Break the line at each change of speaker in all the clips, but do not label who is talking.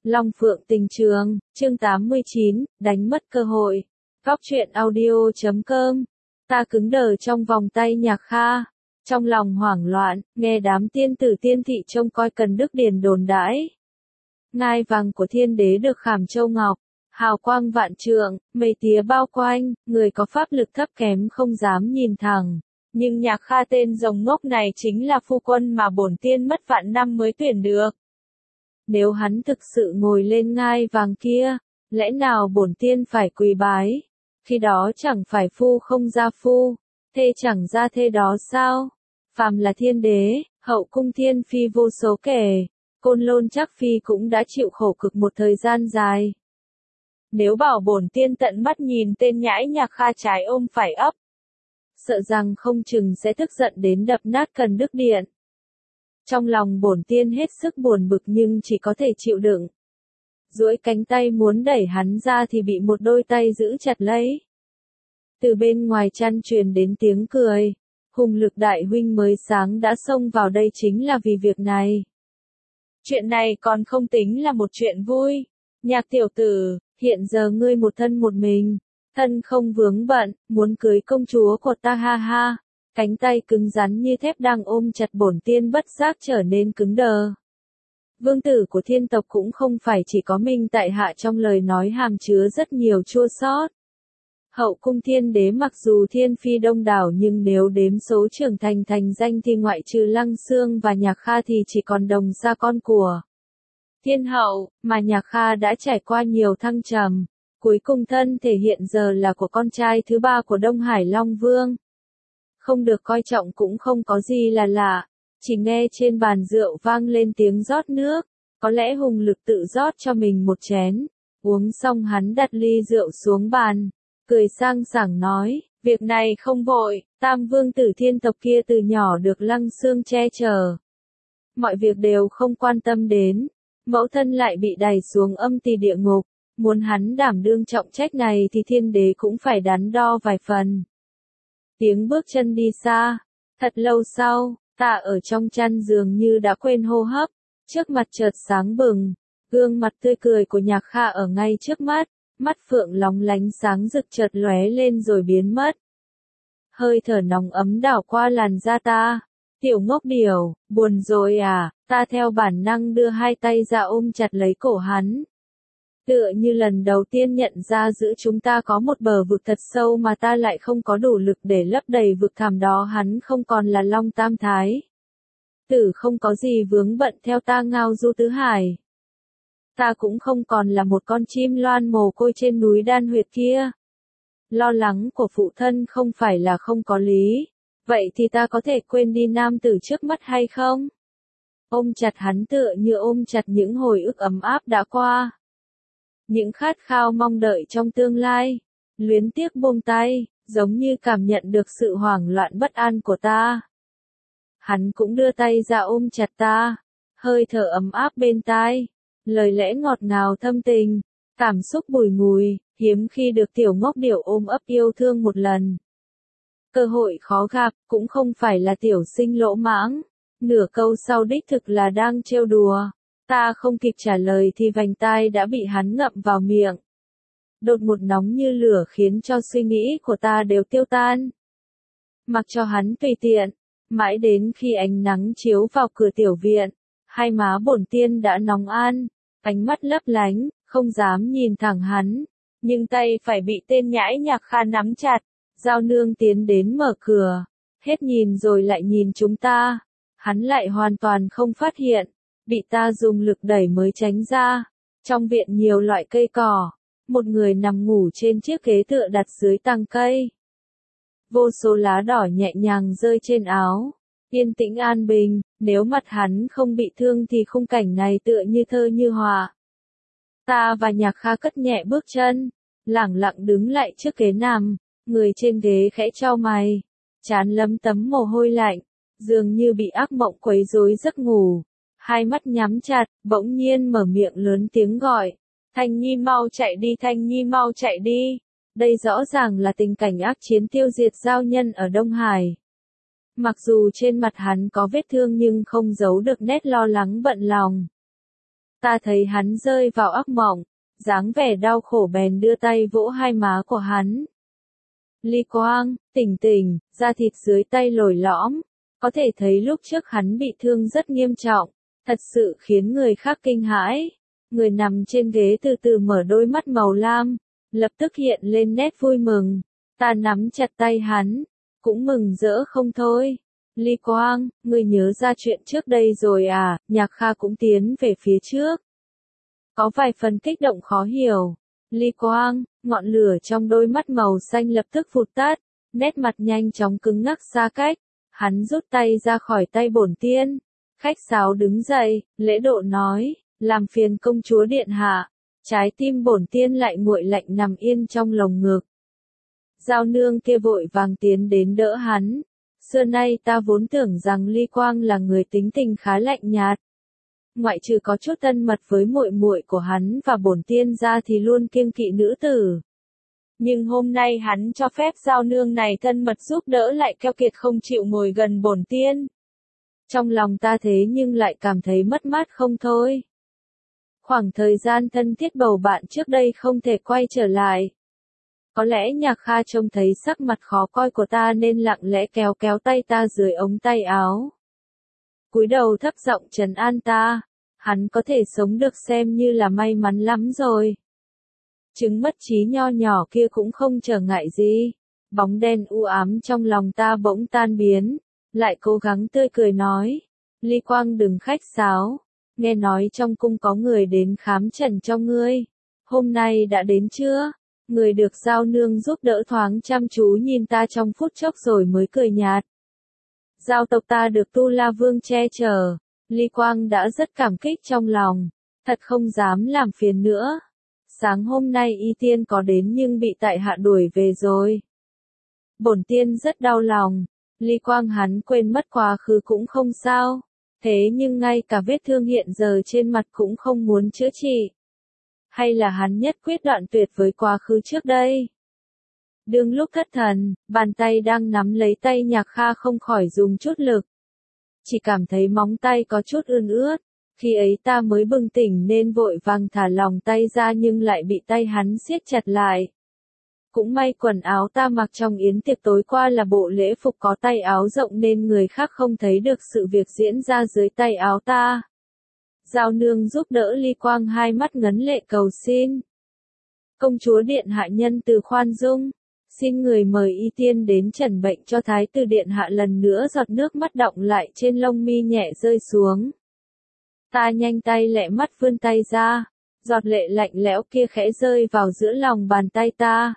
Long Phượng Tình Trường, chương 89, đánh mất cơ hội. Góc truyện audio.com. Ta cứng đờ trong vòng tay Nhạc Kha. Trong lòng hoảng loạn, nghe đám tiên tử tiên thị trông coi Cần Đức Điền đồn đãi. Ngai vàng của thiên đế được khảm châu ngọc, hào quang vạn trượng, mây tía bao quanh, người có pháp lực thấp kém không dám nhìn thẳng. Nhưng Nhạc Kha tên rồng ngốc này chính là phu quân mà bổn tiên mất vạn năm mới tuyển được. Nếu hắn thực sự ngồi lên ngai vàng kia, lẽ nào bổn tiên phải quỳ bái? Khi đó chẳng phải phu không ra phu, thê chẳng ra thê đó sao? Phàm là thiên đế, hậu cung thiên phi vô số kể, Côn Lôn Trác phi cũng đã chịu khổ cực một thời gian dài. Nếu bảo bổn tiên tận mắt nhìn tên nhãi Nhạc Kha trái ôm phải ấp, sợ rằng không chừng sẽ tức giận đến đập nát Cần Đức Điện. Trong lòng bổn tiên hết sức buồn bực nhưng chỉ có thể chịu đựng. Duỗi cánh tay muốn đẩy hắn ra thì bị một đôi tay giữ chặt lấy. Từ bên ngoài chăn truyền đến tiếng cười. Hùng Lực đại huynh mới sáng đã xông vào đây chính là vì việc này. Chuyện này còn không tính là một chuyện vui. Nhạc tiểu tử, hiện giờ ngươi một thân một mình, thân không vướng bận, muốn cưới công chúa của ta ha ha. Cánh tay cứng rắn như thép đang ôm chặt bổn tiên bất giác trở nên cứng đờ. Vương tử của thiên tộc cũng không phải chỉ có mình tại hạ trong lời nói hàm chứa rất nhiều chua xót. Hậu cung thiên đế mặc dù thiên phi đông đảo nhưng nếu đếm số trưởng thành thành danh thì ngoại trừ Lăng Xương và Nhạc Kha thì chỉ còn Đồng Sa con của thiên hậu, mà Nhạc Kha đã trải qua nhiều thăng trầm. Cuối cùng thân thể hiện giờ là của con trai thứ ba của Đông Hải Long Vương. Không được coi trọng cũng không có gì là lạ, chỉ nghe trên bàn rượu vang lên tiếng rót nước, có lẽ Hùng Lực tự rót cho mình một chén, uống xong hắn đặt ly rượu xuống bàn, cười sang sảng nói, việc này không vội, Tam Vương tử thiên tộc kia từ nhỏ được Lăng Xương che chở. Mọi việc đều không quan tâm đến, mẫu thân lại bị đày xuống âm tỳ địa ngục, muốn hắn đảm đương trọng trách này thì thiên đế cũng phải đắn đo vài phần. Tiếng bước chân đi xa. Thật lâu sau, ta ở trong chăn giường như đã quên hô hấp. Trước mặt chợt sáng bừng. Gương mặt tươi cười của Nhạc Kha ở ngay trước mắt. Mắt phượng lóng lánh sáng rực chợt lóe lên rồi biến mất. Hơi thở nóng ấm đảo qua làn da ta. Tiểu ngốc điểu, buồn rồi à? Ta theo bản năng đưa hai tay ra ôm chặt lấy cổ hắn. Tựa như lần đầu tiên nhận ra giữa chúng ta có một bờ vực thật sâu mà ta lại không có đủ lực để lấp đầy vực thẳm đó. Hắn không còn là Long Tam Thái tử, không có gì vướng bận theo ta ngao du tứ hải. Ta cũng không còn là một con chim loan mồ côi trên núi Đan Huyệt kia. Lo lắng của phụ thân không phải là không có lý. Vậy thì ta có thể quên đi nam tử trước mắt hay không? Ôm chặt hắn tựa như ôm chặt những hồi ức ấm áp đã qua. Những khát khao mong đợi trong tương lai, luyến tiếc buông tay, giống như cảm nhận được sự hoảng loạn bất an của ta. Hắn cũng đưa tay ra ôm chặt ta, hơi thở ấm áp bên tai, lời lẽ ngọt ngào thâm tình, cảm xúc bùi ngùi, hiếm khi được tiểu ngốc điểu ôm ấp yêu thương một lần. Cơ hội khó gặp, cũng không phải là tiểu sinh lỗ mãng, nửa câu sau đích thực là đang trêu đùa. Ta không kịp trả lời thì vành tai đã bị hắn ngậm vào miệng. Đột ngột nóng như lửa khiến cho suy nghĩ của ta đều tiêu tan. Mặc cho hắn tùy tiện, mãi đến khi ánh nắng chiếu vào cửa tiểu viện, hai má bổn tiên đã nóng an, ánh mắt lấp lánh, không dám nhìn thẳng hắn, nhưng tay phải bị tên nhãi Nhạc Kha nắm chặt. Giao nương tiến đến mở cửa, hết nhìn rồi lại nhìn chúng ta, hắn lại hoàn toàn không phát hiện. Bị ta dùng lực đẩy mới tránh ra. Trong viện nhiều loại cây cỏ. Một người nằm ngủ trên chiếc ghế tựa đặt dưới tàng cây. Vô số lá đỏ nhẹ nhàng rơi trên áo. Yên tĩnh an bình, nếu mặt hắn không bị thương thì khung cảnh này tựa như thơ như họa. Ta và Nhạc Kha cất nhẹ bước chân, lẳng lặng đứng lại trước ghế nằm, người trên ghế khẽ chau mày, trán lấm tấm mồ hôi lạnh, dường như bị ác mộng quấy rối giấc ngủ. Hai mắt nhắm chặt, bỗng nhiên mở miệng lớn tiếng gọi. Thanh Nhi mau chạy đi, Thanh Nhi mau chạy đi. Đây rõ ràng là tình cảnh ác chiến tiêu diệt giao nhân ở Đông Hải. Mặc dù trên mặt hắn có vết thương nhưng không giấu được nét lo lắng bận lòng. Ta thấy hắn rơi vào ác mộng, dáng vẻ đau khổ bèn đưa tay vỗ hai má của hắn. Ly Quang, tỉnh tỉnh, da thịt dưới tay lồi lõm, có thể thấy lúc trước hắn bị thương rất nghiêm trọng, thật sự khiến người khác kinh hãi. Người nằm trên ghế từ từ mở đôi mắt màu lam, lập tức hiện lên nét vui mừng. Ta nắm chặt tay hắn, cũng mừng rỡ không thôi. Ly Quang, ngươi nhớ ra chuyện trước đây rồi à? Nhạc Kha cũng tiến về phía trước. Có vài phần kích động khó hiểu. Ly Quang, ngọn lửa trong đôi mắt màu xanh lập tức vụt tắt, nét mặt nhanh chóng cứng ngắc xa cách. Hắn rút tay ra khỏi tay bổn tiên. Khách sáo đứng dậy, lễ độ nói, làm phiền công chúa điện hạ. Trái tim bổn tiên lại nguội lạnh nằm yên trong lồng ngực. Giao nương kia vội vàng tiến đến đỡ hắn. Xưa nay ta vốn tưởng rằng Ly Quang là người tính tình khá lạnh nhạt. Ngoại trừ có chút thân mật với muội muội của hắn và bổn tiên ra thì luôn kiêng kỵ nữ tử. Nhưng hôm nay hắn cho phép giao nương này thân mật giúp đỡ lại keo kiệt không chịu ngồi gần bổn tiên. Trong lòng ta thế nhưng lại cảm thấy mất mát không thôi. Khoảng thời gian thân thiết bầu bạn trước đây không thể quay trở lại. Có lẽ Nhạc Kha trông thấy sắc mặt khó coi của ta nên lặng lẽ kéo kéo tay ta dưới ống tay áo. Cúi đầu thấp giọng trấn an ta, hắn có thể sống được xem như là may mắn lắm rồi. Chứng mất trí nho nhỏ kia cũng không trở ngại gì. Bóng đen u ám trong lòng ta bỗng tan biến, lại cố gắng tươi cười nói, Ly Quang đừng khách sáo, nghe nói trong cung có người đến khám trần cho ngươi. Hôm nay đã đến chưa? Người được giao nương giúp đỡ thoáng chăm chú nhìn ta trong phút chốc rồi mới cười nhạt. Giao tộc ta được Tu La Vương che chở, Ly Quang đã rất cảm kích trong lòng, thật không dám làm phiền nữa. Sáng hôm nay Y Tiên có đến nhưng bị tại hạ đuổi về rồi. Bổn tiên rất đau lòng, Ly Quang hắn quên mất quá khứ cũng không sao, thế nhưng ngay cả vết thương hiện giờ trên mặt cũng không muốn chữa trị. Hay là hắn nhất quyết đoạn tuyệt với quá khứ trước đây? Đương lúc thất thần, bàn tay đang nắm lấy tay Nhạc Kha không khỏi dùng chút lực. Chỉ cảm thấy móng tay có chút ươn ướt, khi ấy ta mới bừng tỉnh nên vội vàng thả lòng tay ra nhưng lại bị tay hắn siết chặt lại. Cũng may quần áo ta mặc trong yến tiệc tối qua là bộ lễ phục có tay áo rộng nên người khác không thấy được sự việc diễn ra dưới tay áo ta. Giao nương giúp đỡ Ly Quang hai mắt ngấn lệ cầu xin. Công chúa điện hạ nhân từ khoan dung, xin người mời Y Tiên đến trần bệnh cho thái tử điện hạ. Lần nữa giọt nước mắt đọng lại trên lông mi nhẹ rơi xuống. Ta nhanh tay lẹ mắt vươn tay ra, giọt lệ lạnh lẽo kia khẽ rơi vào giữa lòng bàn tay ta.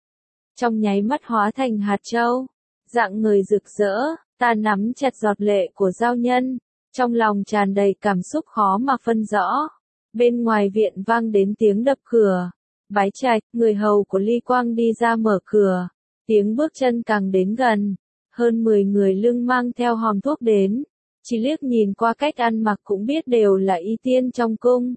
Trong nháy mắt hóa thành hạt châu, dạng người rực rỡ, ta nắm chặt giọt lệ của giao nhân. Trong lòng tràn đầy cảm xúc khó mà phân rõ. Bên ngoài viện vang đến tiếng đập cửa. Bái Trạch, người hầu của Ly Quang đi ra mở cửa. Tiếng bước chân càng đến gần. Hơn 10 người lưng mang theo hòm thuốc đến. Chỉ liếc nhìn qua cách ăn mặc cũng biết đều là Y Tiên trong cung.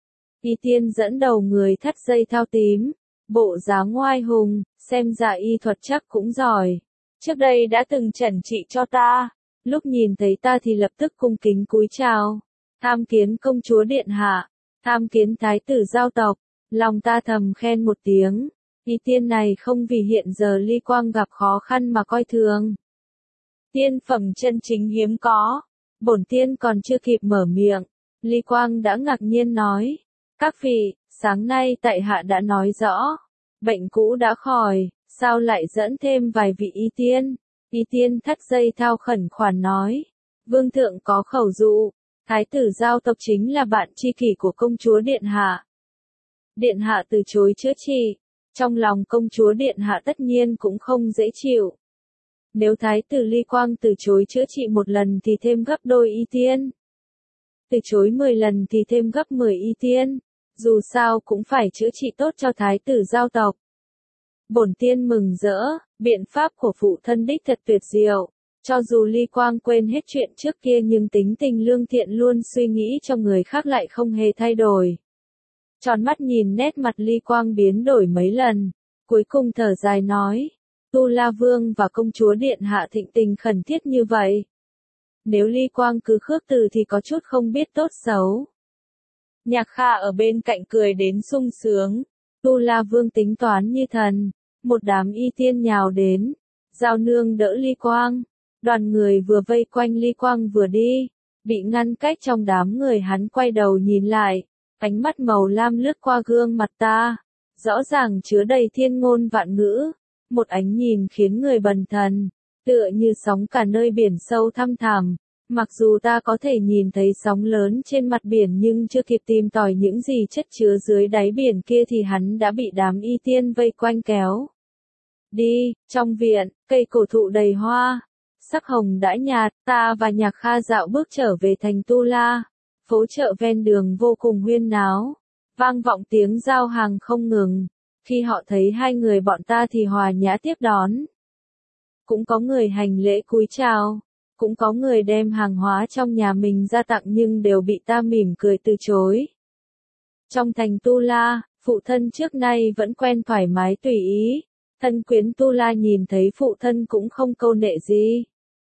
Y Tiên dẫn đầu người thắt dây thao tím. Bộ dáng ngoai hùng, xem ra y thuật chắc cũng giỏi. Trước đây đã từng chẩn trị cho ta. Lúc nhìn thấy ta thì lập tức cung kính cúi chào. Tham kiến công chúa điện hạ, tham kiến thái tử giao tộc. Lòng ta thầm khen một tiếng. Y Tiên này không vì hiện giờ Ly Quang gặp khó khăn mà coi thường. Tiên phẩm chân chính hiếm có. Bổn tiên còn chưa kịp mở miệng, Ly Quang đã ngạc nhiên nói. Các vị, sáng nay tại hạ đã nói rõ. Bệnh cũ đã khỏi, sao lại dẫn thêm vài vị Y Tiên? Y Tiên thắt dây thao khẩn khoản nói. Vương thượng có khẩu dụ, thái tử giao tộc chính là bạn tri kỷ của công chúa điện hạ. Điện hạ từ chối chữa trị, trong lòng công chúa điện hạ tất nhiên cũng không dễ chịu. Nếu thái tử Ly Quang từ chối chữa trị một lần thì thêm gấp đôi Y Tiên. Từ chối 10 lần thì thêm gấp 10 Y Tiên. Dù sao cũng phải chữa trị tốt cho thái tử giao tộc. Bổn tiên mừng rỡ, biện pháp của phụ thân đích thật tuyệt diệu. Cho dù Ly Quang quên hết chuyện trước kia nhưng tính tình lương thiện luôn suy nghĩ cho người khác lại không hề thay đổi. Tròn mắt nhìn nét mặt Ly Quang biến đổi mấy lần, cuối cùng thở dài nói. Tu La Vương và công chúa điện hạ thịnh tình khẩn thiết như vậy. Nếu Ly Quang cứ khước từ thì có chút không biết tốt xấu. Nhạc Kha ở bên cạnh cười đến sung sướng. Tu La Vương tính toán như thần. Một đám y tiên nhào đến. Giao Nương đỡ Ly Quang. Đoàn người vừa vây quanh Ly Quang vừa đi. Bị ngăn cách trong đám người, hắn quay đầu nhìn lại. Ánh mắt màu lam lướt qua gương mặt ta. Rõ ràng chứa đầy thiên ngôn vạn ngữ. Một ánh nhìn khiến người bần thần. Tựa như sóng cả nơi biển sâu thăm thẳm. Mặc dù ta có thể nhìn thấy sóng lớn trên mặt biển nhưng chưa kịp tìm tòi những gì chất chứa dưới đáy biển kia thì hắn đã bị đám y tiên vây quanh kéo. Đi, trong viện, cây cổ thụ đầy hoa. Sắc hồng đã nhạt, ta và Nhạc Kha dạo bước trở về thành Tu La. Phố chợ ven đường vô cùng huyên náo. Vang vọng tiếng giao hàng không ngừng. Khi họ thấy hai người bọn ta thì hòa nhã tiếp đón. Cũng có người hành lễ cúi chào. Cũng có người đem hàng hóa trong nhà mình ra tặng nhưng đều bị ta mỉm cười từ chối. Trong thành Tu La, phụ thân trước nay vẫn quen thoải mái tùy ý. Thân quyến Tu La nhìn thấy phụ thân cũng không câu nệ gì.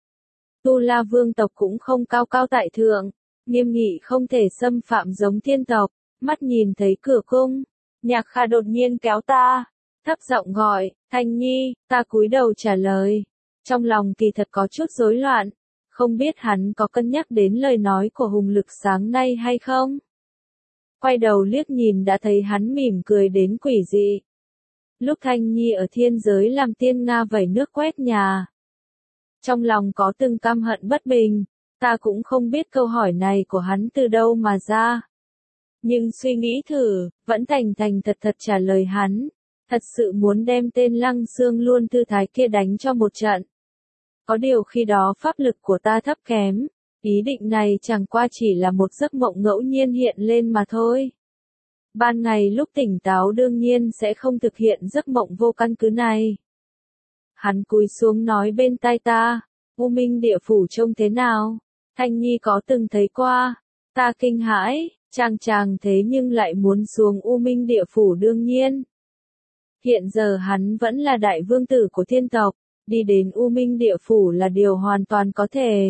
Tu La vương tộc cũng không cao cao tại thượng, nghiêm nghị không thể xâm phạm giống tiên tộc. Mắt nhìn thấy cửa cung, Nhạc Kha đột nhiên kéo ta, thấp giọng gọi, Thanh Nhi. Ta cúi đầu trả lời. Trong lòng kỳ thật có chút rối loạn. Không biết hắn có cân nhắc đến lời nói của Hùng Lực sáng nay hay không? Quay đầu liếc nhìn đã thấy hắn mỉm cười đến quỷ dị. Lúc Thanh Nhi ở thiên giới làm tiên Nga vẩy nước quét nhà. Trong lòng có từng căm hận bất bình, ta cũng không biết câu hỏi này của hắn từ đâu mà ra. Nhưng suy nghĩ thử, vẫn thành thành thật thật trả lời hắn. Thật sự muốn đem tên Lăng Xương luôn thư thái kia đánh cho một trận. Có điều khi đó pháp lực của ta thấp kém, ý định này chẳng qua chỉ là một giấc mộng ngẫu nhiên hiện lên mà thôi. Ban ngày lúc tỉnh táo đương nhiên sẽ không thực hiện giấc mộng vô căn cứ này. Hắn cúi xuống nói bên tai ta, U Minh địa phủ trông thế nào? Thanh Nhi có từng thấy qua? Ta kinh hãi, chàng thế nhưng lại muốn xuống U Minh địa phủ đương nhiên. Hiện giờ hắn vẫn là đại vương tử của thiên tộc. Đi đến U Minh địa phủ là điều hoàn toàn có thể.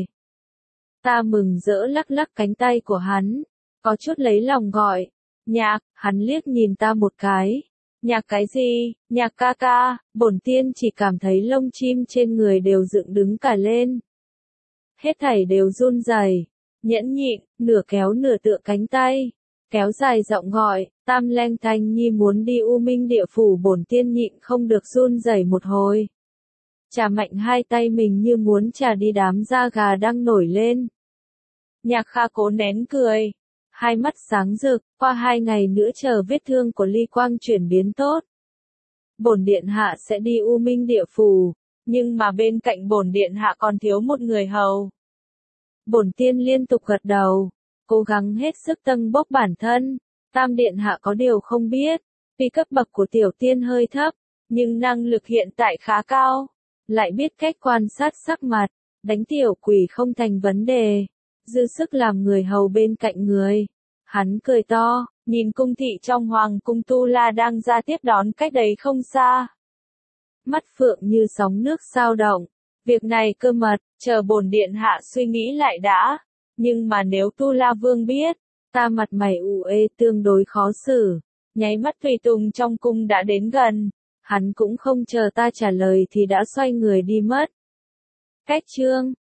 Ta mừng rỡ lắc lắc cánh tay của hắn. Có chút lấy lòng gọi. Nhạc, hắn liếc nhìn ta một cái. Nhạc cái gì, Nhạc ca ca, bổn tiên chỉ cảm thấy lông chim trên người đều dựng đứng cả lên. Hết thảy đều run rẩy, nhẫn nhịn, nửa kéo nửa tựa cánh tay. Kéo dài giọng gọi, Tam Leng Thanh Nhi muốn đi U Minh địa phủ, bổn tiên nhịn không được run rẩy một hồi. Chà mạnh hai tay mình như muốn chà đi đám da gà đang nổi lên. Nhạc Kha cố nén cười. Hai mắt sáng rực, qua 2 ngày nữa chờ vết thương của Ly Quang chuyển biến tốt. Bổn điện hạ sẽ đi U Minh địa phủ, nhưng mà bên cạnh bổn điện hạ còn thiếu một người hầu. Bổn tiên liên tục gật đầu, cố gắng hết sức tâng bốc bản thân. Tam điện hạ có điều không biết, vì cấp bậc của tiểu tiên hơi thấp, nhưng năng lực hiện tại khá cao. Lại biết cách quan sát sắc mặt, đánh tiểu quỷ không thành vấn đề, dư sức làm người hầu bên cạnh người. Hắn cười to, nhìn cung thị trong hoàng cung Tu La đang ra tiếp đón cách đấy không xa. Mắt phượng như sóng nước sao động, việc này cơ mật, chờ bổn điện hạ suy nghĩ lại đã. Nhưng mà nếu Tu La Vương biết, ta mặt mày ủ ê tương đối khó xử. Nháy mắt tùy tùng trong cung đã đến gần. Hắn cũng không chờ ta trả lời thì đã xoay người đi mất. Cách chương